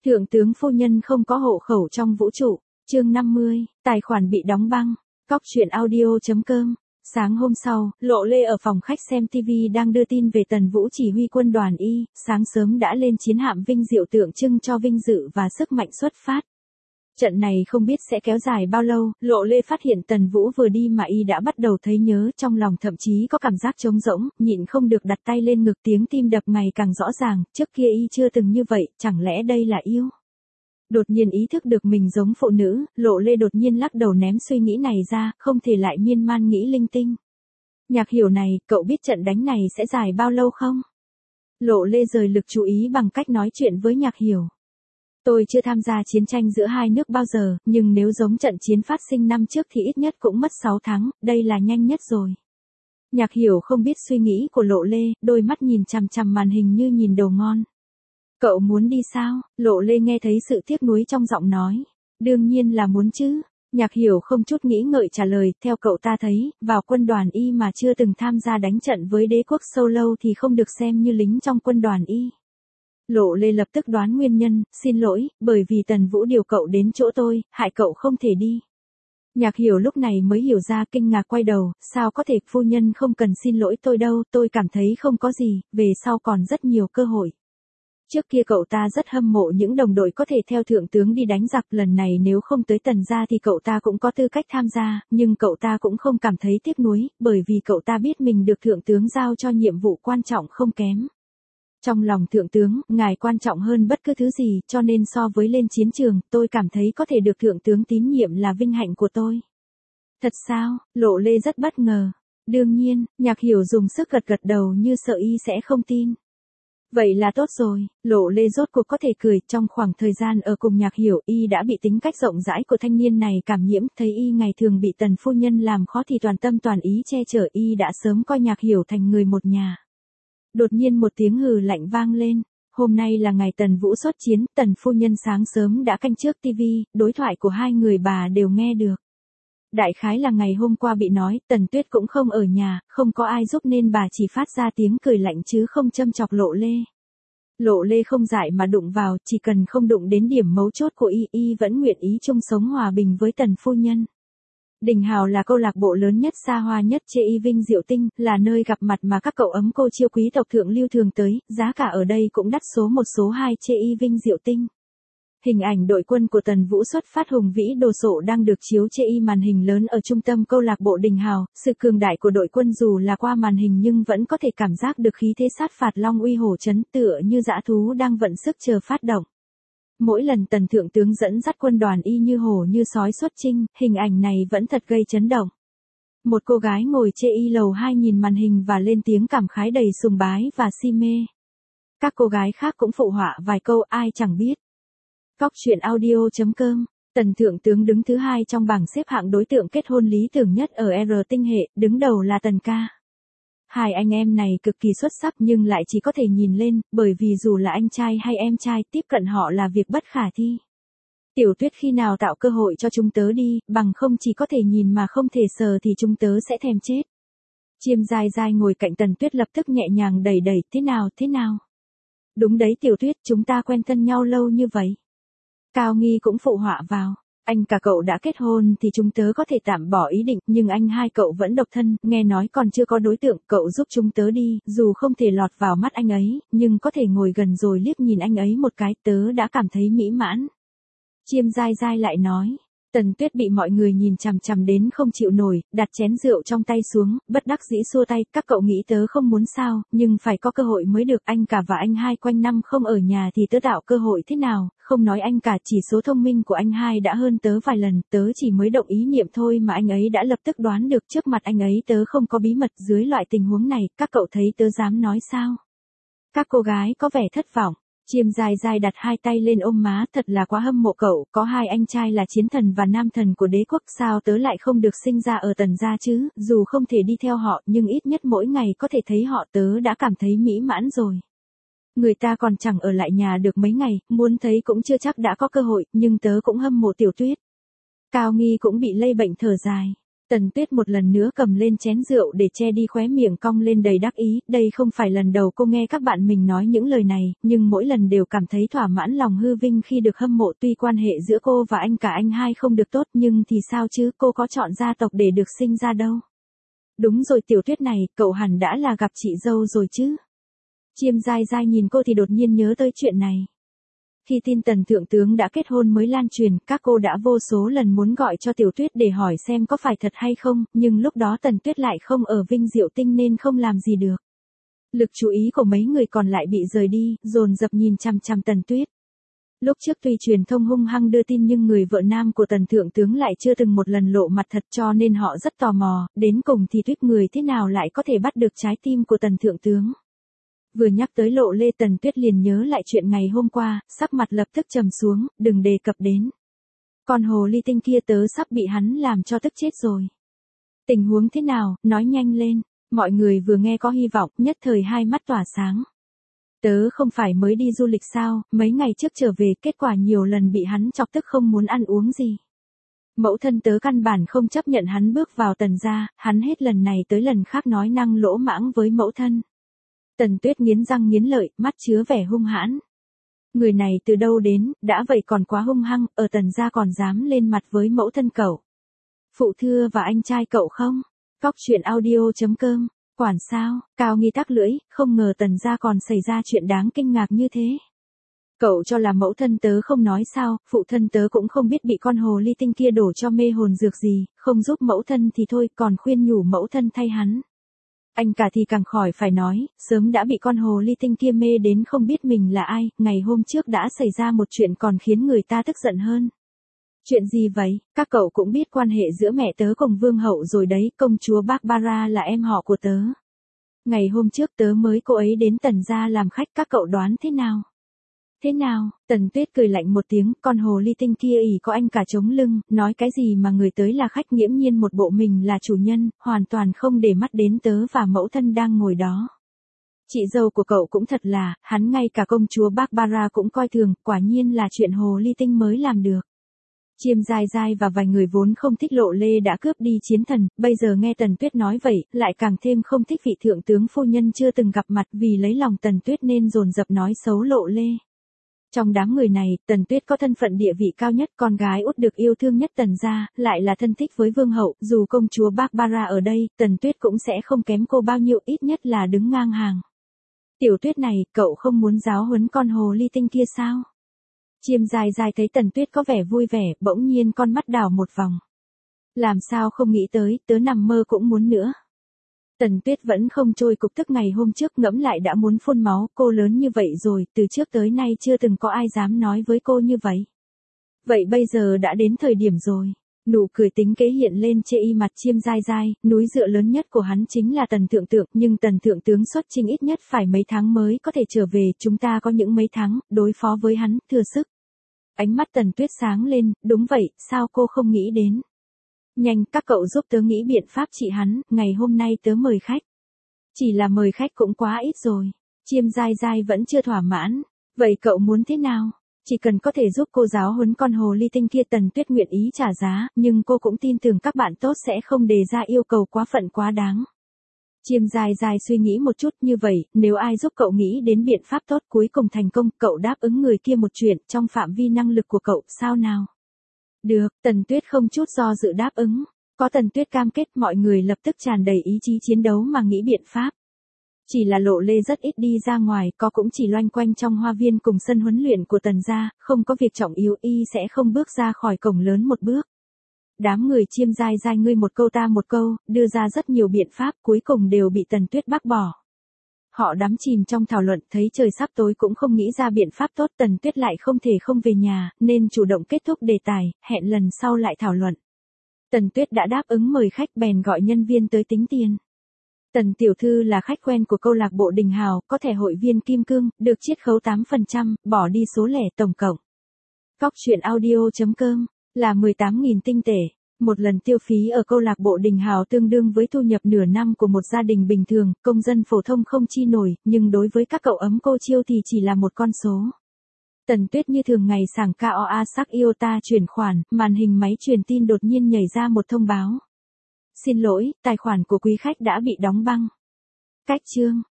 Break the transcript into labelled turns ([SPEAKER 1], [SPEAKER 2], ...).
[SPEAKER 1] Thượng tướng phu nhân không có hộ khẩu trong vũ trụ. Chương 50, tài khoản bị đóng băng. Cóc truyện audio.com. Sáng hôm sau, Lộ Lê ở phòng khách xem TV đang đưa tin về Tần Vũ chỉ huy quân đoàn Y, sáng sớm đã lên chiến hạm vinh diệu tượng trưng cho vinh dự và sức mạnh xuất phát. Trận này không biết sẽ kéo dài bao lâu, Lộ Lê phát hiện Tần Vũ vừa đi mà Y đã bắt đầu thấy nhớ, trong lòng thậm chí có cảm giác trống rỗng, nhịn không được đặt tay lên ngực, tiếng tim đập ngày càng rõ ràng, trước kia Y chưa từng như vậy, chẳng lẽ đây là yêu? Đột nhiên ý thức được mình giống phụ nữ, Lộ Lê đột nhiên lắc đầu ném suy nghĩ này ra, không thể lại miên man nghĩ linh tinh. Nhạc Hiểu này, cậu biết trận đánh này sẽ dài bao lâu không? Lộ Lê rời lực chú ý bằng cách nói chuyện với Nhạc Hiểu. Tôi chưa tham gia chiến tranh giữa hai nước bao giờ, nhưng nếu giống trận chiến phát sinh năm trước thì ít nhất cũng mất 6 tháng, đây là nhanh nhất rồi. Nhạc Hiểu không biết suy nghĩ của Lộ Lê, đôi mắt nhìn chằm chằm màn hình như nhìn đồ ngon. Cậu muốn đi sao? Lộ Lê nghe thấy sự tiếc nuối trong giọng nói. Đương nhiên là muốn chứ. Nhạc Hiểu không chút nghĩ ngợi trả lời, theo cậu ta thấy, vào quân đoàn Y mà chưa từng tham gia đánh trận với đế quốc sâu lâu thì không được xem như lính trong quân đoàn Y. Lộ Lê lập tức đoán nguyên nhân, xin lỗi, bởi vì Tần Vũ điều cậu đến chỗ tôi, hại cậu không thể đi. Nhạc Hiểu lúc này mới hiểu ra, kinh ngạc quay đầu, sao có thể, phu nhân không cần xin lỗi tôi đâu, tôi cảm thấy không có gì, về sau còn rất nhiều cơ hội. Trước kia cậu ta rất hâm mộ những đồng đội có thể theo thượng tướng đi đánh giặc, lần này nếu không tới Tần gia thì cậu ta cũng có tư cách tham gia, nhưng cậu ta cũng không cảm thấy tiếc nuối, bởi vì cậu ta biết mình được thượng tướng giao cho nhiệm vụ quan trọng không kém. Trong lòng thượng tướng, ngài quan trọng hơn bất cứ thứ gì, cho nên so với lên chiến trường, tôi cảm thấy có thể được thượng tướng tín nhiệm là vinh hạnh của tôi. Thật sao? Lộ Lê rất bất ngờ. Đương nhiên, Nhạc Hiểu dùng sức gật gật đầu như sợ Y sẽ không tin. Vậy là tốt rồi, Lộ Lê rốt cuộc có thể cười, trong khoảng thời gian ở cùng Nhạc Hiểu, Y đã bị tính cách rộng rãi của thanh niên này cảm nhiễm, thấy Y ngày thường bị Tần phu nhân làm khó thì toàn tâm toàn ý che chở, Y đã sớm coi Nhạc Hiểu thành người một nhà. Đột nhiên một tiếng hừ lạnh vang lên, hôm nay là ngày Tần Vũ xuất chiến, Tần phu nhân sáng sớm đã canh trước TV, đối thoại của hai người bà đều nghe được. Đại khái là ngày hôm qua bị nói, Tần Tuyết cũng không ở nhà, không có ai giúp nên bà chỉ phát ra tiếng cười lạnh chứ không châm chọc Lộ Lê. Lộ Lê không dại mà đụng vào, chỉ cần không đụng đến điểm mấu chốt của Y vẫn nguyện ý chung sống hòa bình với Tần phu nhân. Đình Hào là câu lạc bộ lớn nhất xa hoa nhất chê Y Vinh Diệu Tinh, là nơi gặp mặt mà các cậu ấm cô chiêu quý tộc thượng lưu thường tới, giá cả ở đây cũng đắt số 1 số 2 chê Y Vinh Diệu Tinh. Hình ảnh đội quân của Tần Vũ xuất phát hùng vĩ đồ sộ đang được chiếu chê Y màn hình lớn ở trung tâm câu lạc bộ Đình Hào, sự cường đại của đội quân dù là qua màn hình nhưng vẫn có thể cảm giác được khí thế sát phạt long uy hổ chấn, tựa như dã thú đang vận sức chờ phát động. Mỗi lần Tần thượng tướng dẫn dắt quân đoàn Y như hổ như sói xuất chinh, hình ảnh này vẫn thật gây chấn động. Một cô gái ngồi chê Y lầu 2 nhìn màn hình và lên tiếng cảm khái đầy sùng bái và si mê. Các cô gái khác cũng phụ họa vài câu, ai chẳng biết. Cóc truyện audio.com. Tần thượng tướng đứng thứ 2 trong bảng xếp hạng đối tượng kết hôn lý tưởng nhất ở R tinh hệ, đứng đầu là Tần ca. Hai anh em này cực kỳ xuất sắc nhưng lại chỉ có thể nhìn lên, bởi vì dù là anh trai hay em trai, tiếp cận họ là việc bất khả thi. Tiểu Tuyết khi nào tạo cơ hội cho chúng tớ đi, bằng không chỉ có thể nhìn mà không thể sờ thì chúng tớ sẽ thèm chết. Chiêm Giai Giai ngồi cạnh Tần Tuyết lập tức nhẹ nhàng đẩy đẩy, thế nào? Đúng đấy Tiểu Tuyết, chúng ta quen thân nhau lâu như vậy. Cao Nghi cũng phụ họa vào, anh cả cậu đã kết hôn thì chúng tớ có thể tạm bỏ ý định, nhưng anh hai cậu vẫn độc thân, nghe nói còn chưa có đối tượng, cậu giúp chúng tớ đi, dù không thể lọt vào mắt anh ấy, nhưng có thể ngồi gần rồi liếc nhìn anh ấy một cái, tớ đã cảm thấy mỹ mãn. Chiêm Giai Giai lại nói. Tần Tuyết bị mọi người nhìn chằm chằm đến không chịu nổi, đặt chén rượu trong tay xuống, bất đắc dĩ xua tay, các cậu nghĩ tớ không muốn sao, nhưng phải có cơ hội mới được, anh cả và anh hai quanh năm không ở nhà thì tớ tạo cơ hội thế nào, không nói anh cả, chỉ số thông minh của anh hai đã hơn tớ vài lần, tớ chỉ mới động ý niệm thôi mà anh ấy đã lập tức đoán được, trước mặt anh ấy tớ không có bí mật, dưới loại tình huống này, các cậu thấy tớ dám nói sao? Các cô gái có vẻ thất vọng. Chiêm Giai Giai đặt hai tay lên ôm má, thật là quá hâm mộ cậu, có hai anh trai là chiến thần và nam thần của đế quốc, sao tớ lại không được sinh ra ở Tần gia chứ, dù không thể đi theo họ, nhưng ít nhất mỗi ngày có thể thấy họ tớ đã cảm thấy mỹ mãn rồi. Người ta còn chẳng ở lại nhà được mấy ngày, muốn thấy cũng chưa chắc đã có cơ hội, nhưng tớ cũng hâm mộ Tiểu Tuyết. Cao Nghi cũng bị lây bệnh thở dài. Tần Tuyết một lần nữa cầm lên chén rượu để che đi khóe miệng cong lên đầy đắc ý, đây không phải lần đầu cô nghe các bạn mình nói những lời này, nhưng mỗi lần đều cảm thấy thỏa mãn lòng hư vinh khi được hâm mộ. Tuy quan hệ giữa cô và anh cả anh hai không được tốt nhưng thì sao chứ, cô có chọn gia tộc để được sinh ra đâu. Đúng rồi Tiểu Tuyết này, cậu hẳn đã là gặp chị dâu rồi chứ. Chiêm Giai Giai nhìn cô thì đột nhiên nhớ tới chuyện này. Khi tin Tần Thượng Tướng đã kết hôn mới lan truyền, các cô đã vô số lần muốn gọi cho Tiểu Tuyết để hỏi xem có phải thật hay không, nhưng lúc đó Tần Tuyết lại không ở Vinh Diệu Tinh nên không làm gì được. Lực chú ý của mấy người còn lại bị rời đi, dồn dập nhìn chằm chằm Tần Tuyết. Lúc trước tuy truyền thông hung hăng đưa tin nhưng người vợ nam của Tần Thượng Tướng lại chưa từng một lần lộ mặt thật, cho nên họ rất tò mò, đến cùng thì Tuyết người thế nào lại có thể bắt được trái tim của Tần Thượng Tướng. Vừa nhắc tới Lộ Lê, Tần Tuyết liền nhớ lại chuyện ngày hôm qua, sắc mặt lập tức trầm xuống, đừng đề cập đến. Con hồ ly tinh kia tớ sắp bị hắn làm cho tức chết rồi. Tình huống thế nào, nói nhanh lên. Mọi người vừa nghe có hy vọng, nhất thời hai mắt tỏa sáng. Tớ không phải mới đi du lịch sao, mấy ngày trước trở về, kết quả nhiều lần bị hắn chọc tức không muốn ăn uống gì. Mẫu thân tớ căn bản không chấp nhận hắn bước vào Tần gia, hắn hết lần này tới lần khác nói năng lỗ mãng với mẫu thân. Tần Tuyết nghiến răng nghiến lợi, mắt chứa vẻ hung hãn. Người này từ đâu đến, đã vậy còn quá hung hăng, ở Tần gia còn dám lên mặt với mẫu thân cậu. Phụ thưa và anh trai cậu không? Cóc truyện audio.com, quản sao, Cao Nghi tắc lưỡi, không ngờ Tần gia còn xảy ra chuyện đáng kinh ngạc như thế. Cậu cho là mẫu thân tớ không nói sao, phụ thân tớ cũng không biết bị con hồ ly tinh kia đổ cho mê hồn dược gì, không giúp mẫu thân thì thôi, còn khuyên nhủ mẫu thân thay hắn. Anh cả thì càng khỏi phải nói, sớm đã bị con hồ ly tinh kia mê đến không biết mình là ai, ngày hôm trước đã xảy ra một chuyện còn khiến người ta tức giận hơn. Chuyện gì vậy? Các cậu cũng biết quan hệ giữa mẹ tớ cùng vương hậu rồi đấy, công chúa Barbara là em họ của tớ. Ngày hôm trước tớ mới cô ấy đến Tần gia làm khách, các cậu đoán thế nào? Thế nào? Tần Tuyết cười lạnh một tiếng, con hồ ly tinh kia ỷ có anh cả chống lưng, nói cái gì mà người tới là khách, nghiễm nhiên một bộ mình là chủ nhân, hoàn toàn không để mắt đến tớ và mẫu thân đang ngồi đó. Chị dâu của cậu cũng thật là, hắn ngay cả công chúa Barbara cũng coi thường, quả nhiên là chuyện hồ ly tinh mới làm được. Chiêm Giai Giai và vài người vốn không thích Lộ Lê đã cướp đi chiến thần, bây giờ nghe Tần Tuyết nói vậy, lại càng thêm không thích vị thượng tướng phu nhân chưa từng gặp mặt, vì lấy lòng Tần Tuyết nên dồn dập nói xấu Lộ Lê. Trong đám người này, Tần Tuyết có thân phận địa vị cao nhất, con gái út được yêu thương nhất Tần gia, lại là thân thích với vương hậu, dù công chúa Barbara ở đây, Tần Tuyết cũng sẽ không kém cô bao nhiêu, ít nhất là đứng ngang hàng. Tiểu Tuyết này, cậu không muốn giáo huấn con hồ ly tinh kia sao? Chiêm Giai Giai thấy Tần Tuyết có vẻ vui vẻ, bỗng nhiên con mắt đảo một vòng. Làm sao không nghĩ tới, tớ nằm mơ cũng muốn nữa. Tần Tuyết vẫn không trôi cục tức ngày hôm trước, ngẫm lại đã muốn phun máu, cô lớn như vậy rồi, từ trước tới nay chưa từng có ai dám nói với cô như vậy. Vậy bây giờ đã đến thời điểm rồi. Nụ cười tính kế hiện lên chê y mặt Chiêm Giai Giai, núi dựa lớn nhất của hắn chính là Tần Thượng Tướng, nhưng Tần Thượng Tướng xuất chinh ít nhất phải mấy tháng mới có thể trở về, chúng ta có những mấy tháng, đối phó với hắn, thừa sức. Ánh mắt Tần Tuyết sáng lên, đúng vậy, sao cô không nghĩ đến? Nhanh, các cậu giúp tớ nghĩ biện pháp trị hắn, ngày hôm nay tớ mời khách. Chỉ là mời khách cũng quá ít rồi. Chiêm Giai Giai vẫn chưa thỏa mãn. Vậy cậu muốn thế nào? Chỉ cần có thể giúp cô giáo huấn con hồ ly tinh kia, Tần Tuyết nguyện ý trả giá, nhưng cô cũng tin tưởng các bạn tốt sẽ không đề ra yêu cầu quá phận quá đáng. Chiêm Giai Giai suy nghĩ một chút, như vậy, nếu ai giúp cậu nghĩ đến biện pháp tốt cuối cùng thành công, cậu đáp ứng người kia một chuyện, trong phạm vi năng lực của cậu, sao nào? Được, Tần Tuyết không chút do dự đáp ứng. Có Tần Tuyết cam kết, mọi người lập tức tràn đầy ý chí chiến đấu mà nghĩ biện pháp. Chỉ là Lộ Lê rất ít đi ra ngoài, có cũng chỉ loanh quanh trong hoa viên cùng sân huấn luyện của Tần gia, không có việc trọng yếu, y sẽ không bước ra khỏi cổng lớn một bước. Đám người Chiêm Giai Giai ngươi một câu ta một câu, đưa ra rất nhiều biện pháp, cuối cùng đều bị Tần Tuyết bác bỏ. Họ đắm chìm trong thảo luận, thấy trời sắp tối cũng không nghĩ ra biện pháp tốt, Tần Tuyết lại không thể không về nhà, nên chủ động kết thúc đề tài, hẹn lần sau lại thảo luận. Tần Tuyết đã đáp ứng mời khách, bèn gọi nhân viên tới tính tiền. Tần tiểu thư là khách quen của câu lạc bộ Đình Hào, có thẻ hội viên kim cương, được chiết khấu 8%, bỏ đi số lẻ tổng cộng. Cóc truyện audio.com, là 18.000 tinh tệ. Một lần tiêu phí ở câu lạc bộ Đình Hào tương đương với thu nhập nửa năm của một gia đình bình thường, công dân phổ thông không chi nổi, nhưng đối với các cậu ấm cô chiêu thì chỉ là một con số. Tần Tuyết như thường ngày sảng KOA sắc Iota chuyển khoản, màn hình máy truyền tin đột nhiên nhảy ra một thông báo. Xin lỗi, tài khoản của quý khách đã bị đóng băng. Cách chương